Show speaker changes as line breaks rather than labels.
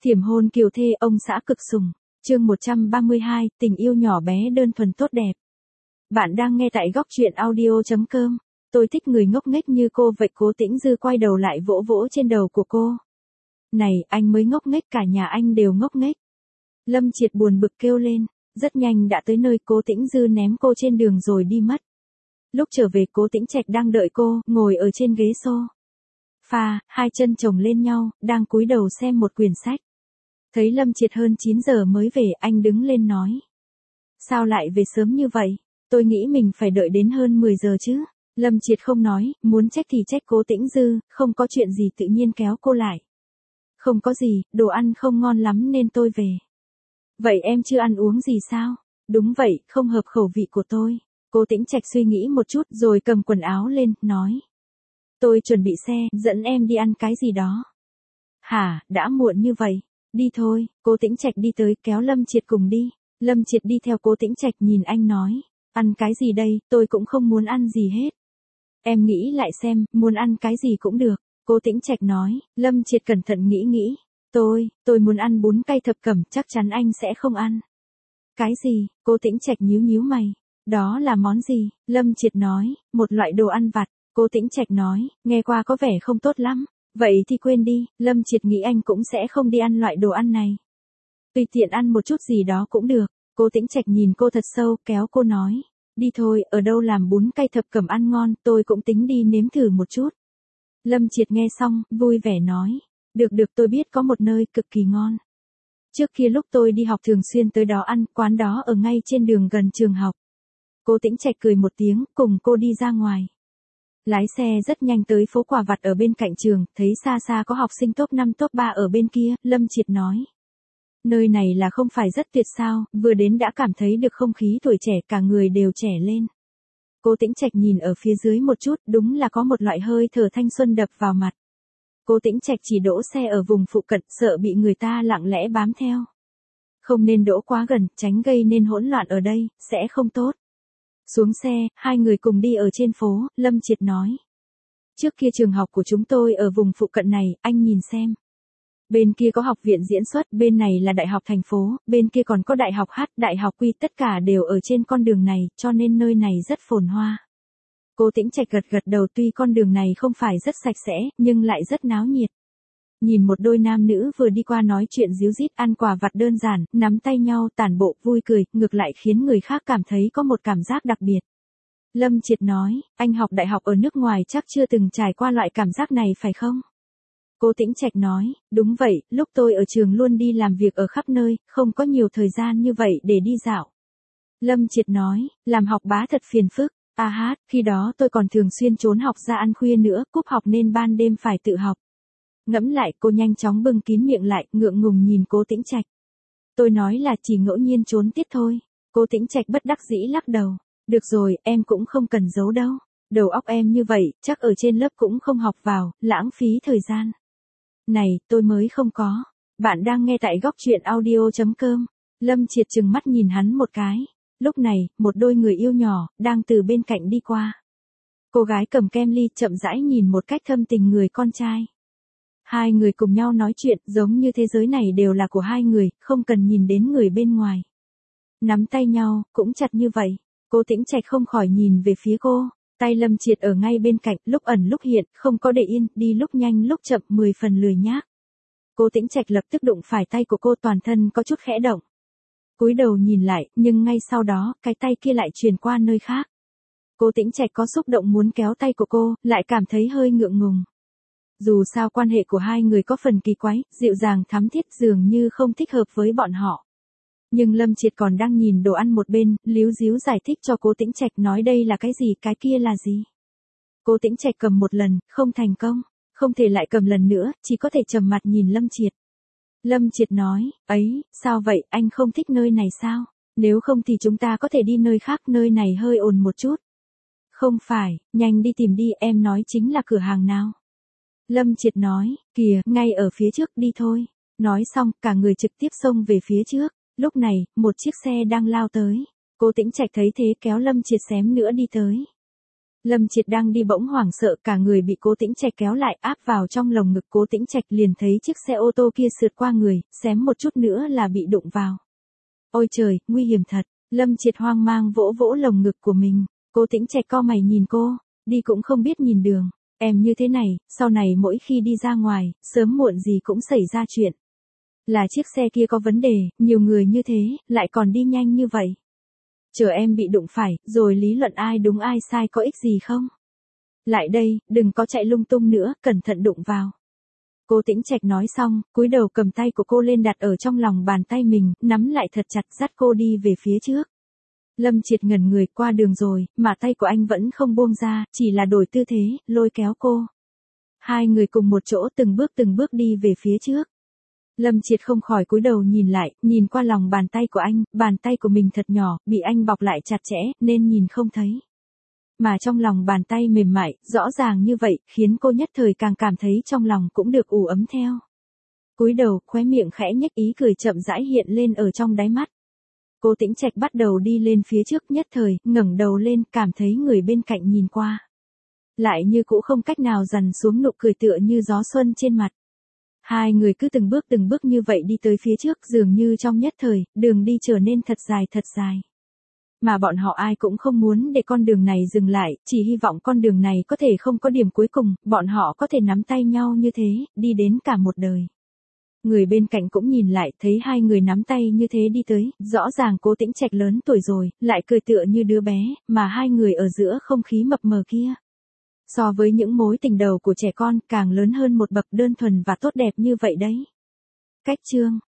Thiểm hôn kiều thê ông xã cực sủng. Chương 132, tình yêu nhỏ bé đơn thuần tốt đẹp. Bạn đang nghe tại góc truyện audio.com. Tôi thích người ngốc nghếch như cô vậy. Cố Tĩnh Dư quay đầu lại vỗ vỗ trên đầu của cô. Này, anh mới ngốc nghếch, cả nhà anh đều ngốc nghếch. Lâm Triệt buồn bực kêu lên. Rất nhanh đã tới nơi. Cố Tĩnh Dư ném cô trên đường rồi đi mất. Lúc trở về Cố Tĩnh Trạch đang đợi cô, ngồi ở trên ghế sofa, hai chân chồng lên nhau, đang cúi đầu xem một quyển sách. Thấy Lâm Triệt hơn 9 giờ mới về, anh đứng lên nói. Sao lại về sớm như vậy? Tôi nghĩ mình phải đợi đến hơn 10 giờ chứ. Lâm Triệt không nói, muốn trách thì trách Cố Tĩnh Dư, không có chuyện gì tự nhiên kéo cô lại. Không có gì, đồ ăn không ngon lắm nên tôi về. Vậy em chưa ăn uống gì sao? Đúng vậy, không hợp khẩu vị của tôi. Cố Tĩnh Trạch suy nghĩ một chút rồi cầm quần áo lên, nói. Tôi chuẩn bị xe, dẫn em đi ăn cái gì đó. Hả, đã muộn như vậy. Đi thôi. Cố Tĩnh Trạch đi tới kéo Lâm Triệt cùng đi. Lâm Triệt đi theo Cố Tĩnh Trạch nhìn anh nói. Ăn cái gì đây, tôi cũng không muốn ăn gì hết. Em nghĩ lại xem, muốn ăn cái gì cũng được. Cố Tĩnh Trạch nói. Lâm Triệt cẩn thận nghĩ. Tôi muốn ăn bún cay thập cẩm, chắc chắn anh sẽ không ăn. Cái gì? Cố Tĩnh Trạch nhíu mày. Đó là món gì? Lâm Triệt nói. Một loại đồ ăn vặt. Cố Tĩnh Trạch nói. Nghe qua có vẻ không tốt lắm. Vậy thì quên đi, Lâm Triệt nghĩ anh cũng sẽ không đi ăn loại đồ ăn này. Tùy tiện ăn một chút gì đó cũng được. Cố Tĩnh Trạch nhìn cô thật sâu, kéo cô nói. Đi thôi, ở đâu làm bún cay thập cẩm ăn ngon, tôi cũng tính đi nếm thử một chút. Lâm Triệt nghe xong, vui vẻ nói. Được tôi biết có một nơi cực kỳ ngon. Trước kia lúc tôi đi học thường xuyên tới đó ăn, quán đó ở ngay trên đường gần trường học. Cố Tĩnh Trạch cười một tiếng, cùng cô đi ra ngoài. Lái xe rất nhanh tới phố quà vặt ở bên cạnh trường, thấy xa xa có học sinh top 5 top 3 ở bên kia, Lâm Triệt nói. Nơi này là không phải rất tuyệt sao, vừa đến đã cảm thấy được không khí tuổi trẻ, cả người đều trẻ lên. Cố Tĩnh Trạch nhìn ở phía dưới một chút, đúng là có một loại hơi thở thanh xuân đập vào mặt. Cố Tĩnh Trạch chỉ đỗ xe ở vùng phụ cận, sợ bị người ta lặng lẽ bám theo. Không nên đỗ quá gần, tránh gây nên hỗn loạn ở đây, sẽ không tốt. Xuống xe, hai người cùng đi ở trên phố, Lâm Triệt nói. Trước kia trường học của chúng tôi ở vùng phụ cận này, anh nhìn xem. Bên kia có học viện diễn xuất, bên này là đại học thành phố, bên kia còn có đại học hát, đại học quy, tất cả đều ở trên con đường này, cho nên nơi này rất phồn hoa. Cố Tĩnh Trạch gật đầu, tuy con đường này không phải rất sạch sẽ, nhưng lại rất náo nhiệt. Nhìn một đôi nam nữ vừa đi qua nói chuyện díu dít, ăn quà vặt đơn giản, nắm tay nhau tản bộ vui cười, ngược lại khiến người khác cảm thấy có một cảm giác đặc biệt. Lâm Triệt nói, anh học đại học ở nước ngoài chắc chưa từng trải qua loại cảm giác này phải không? Cố Tĩnh Trạch nói, đúng vậy, lúc tôi ở trường luôn đi làm việc ở khắp nơi, không có nhiều thời gian như vậy để đi dạo. Lâm Triệt nói, làm học bá thật phiền phức. Khi đó tôi còn thường xuyên trốn học ra ăn khuya nữa, cúp học nên ban đêm phải tự học. Ngẫm lại, cô nhanh chóng bưng kín miệng lại, ngượng ngùng nhìn Cố Tĩnh Trạch. Tôi nói là chỉ ngẫu nhiên trốn tiết thôi. Cố Tĩnh Trạch bất đắc dĩ lắc đầu. Được rồi, em cũng không cần giấu đâu. Đầu óc em như vậy, chắc ở trên lớp cũng không học vào, lãng phí thời gian. Này, tôi mới không có. Bạn đang nghe tại góc truyện audio.com. Lâm Triệt trừng mắt nhìn hắn một cái. Lúc này, một đôi người yêu nhỏ, đang từ bên cạnh đi qua. Cô gái cầm kem ly chậm rãi nhìn một cách thâm tình người con trai. Hai người cùng nhau nói chuyện, giống như thế giới này đều là của hai người, không cần nhìn đến người bên ngoài. Nắm tay nhau, cũng chặt như vậy. Cố Tĩnh Trạch không khỏi nhìn về phía cô. Tay Lâm Triệt ở ngay bên cạnh, lúc ẩn lúc hiện, không có để yên, đi lúc nhanh lúc chậm, 10 phần lười nhác. Cố Tĩnh Trạch lập tức đụng phải tay của cô, toàn thân có chút khẽ động. Cúi đầu nhìn lại, nhưng ngay sau đó, cái tay kia lại truyền qua nơi khác. Cố Tĩnh Trạch có xúc động muốn kéo tay của cô, lại cảm thấy hơi ngượng ngùng. Dù sao quan hệ của hai người có phần kỳ quái, dịu dàng thắm thiết, dường như không thích hợp với bọn họ. Nhưng Lâm Triệt còn đang nhìn đồ ăn một bên, líu díu giải thích cho Cố Tĩnh Trạch, nói đây là cái gì, cái kia là gì. Cố Tĩnh Trạch cầm một lần, không thành công, không thể lại cầm lần nữa, chỉ có thể trầm mặt nhìn Lâm Triệt. Lâm Triệt nói, ấy, sao vậy, anh không thích nơi này sao? Nếu không thì chúng ta có thể đi nơi khác, nơi này hơi ồn một chút. Không phải, nhanh đi tìm đi, em nói chính là cửa hàng nào? Lâm Triệt nói, kìa, ngay ở phía trước, đi thôi. Nói xong, cả người trực tiếp xông về phía trước. Lúc này, một chiếc xe đang lao tới. Cố Tĩnh Trạch thấy thế kéo Lâm Triệt xém nữa đi tới. Lâm Triệt đang đi bỗng hoảng sợ, cả người bị Cố Tĩnh Trạch kéo lại áp vào trong lồng ngực. Cố Tĩnh Trạch liền thấy chiếc xe ô tô kia sượt qua người, xém một chút nữa là bị đụng vào. Ôi trời, nguy hiểm thật. Lâm Triệt hoang mang vỗ vỗ lồng ngực của mình. Cố Tĩnh Trạch cau mày nhìn cô, đi cũng không biết nhìn đường. Em như thế này, sau này mỗi khi đi ra ngoài, sớm muộn gì cũng xảy ra chuyện. Là chiếc xe kia có vấn đề, nhiều người như thế, lại còn đi nhanh như vậy. Chờ em bị đụng phải, rồi lý luận ai đúng ai sai có ích gì không? Lại đây, đừng có chạy lung tung nữa, cẩn thận đụng vào. Cố Tĩnh Trạch nói xong, cúi đầu cầm tay của cô lên đặt ở trong lòng bàn tay mình, nắm lại thật chặt dắt cô đi về phía trước. Lâm Triệt ngẩn người, qua đường rồi, mà tay của anh vẫn không buông ra, chỉ là đổi tư thế, lôi kéo cô. Hai người cùng một chỗ từng bước đi về phía trước. Lâm Triệt không khỏi cúi đầu nhìn lại, nhìn qua lòng bàn tay của anh, bàn tay của mình thật nhỏ, bị anh bọc lại chặt chẽ, nên nhìn không thấy. Mà trong lòng bàn tay mềm mại, rõ ràng như vậy, khiến cô nhất thời càng cảm thấy trong lòng cũng được ủ ấm theo. Cúi đầu, khóe miệng khẽ nhếch, ý cười chậm rãi hiện lên ở trong đáy mắt. Cố Tĩnh Trạch bắt đầu đi lên phía trước, nhất thời, ngẩng đầu lên, cảm thấy người bên cạnh nhìn qua. Lại như cũ không cách nào dằn xuống nụ cười tựa như gió xuân trên mặt. Hai người cứ từng bước như vậy đi tới phía trước, dường như trong nhất thời, đường đi trở nên thật dài. Mà bọn họ ai cũng không muốn để con đường này dừng lại, chỉ hy vọng con đường này có thể không có điểm cuối cùng, bọn họ có thể nắm tay nhau như thế, đi đến cả một đời. Người bên cạnh cũng nhìn lại, thấy hai người nắm tay như thế đi tới, rõ ràng Cố Tĩnh Trạch lớn tuổi rồi, lại cười tựa như đứa bé, mà hai người ở giữa không khí mập mờ kia. So với những mối tình đầu của trẻ con, càng lớn hơn một bậc, đơn thuần và tốt đẹp như vậy đấy. Cách chương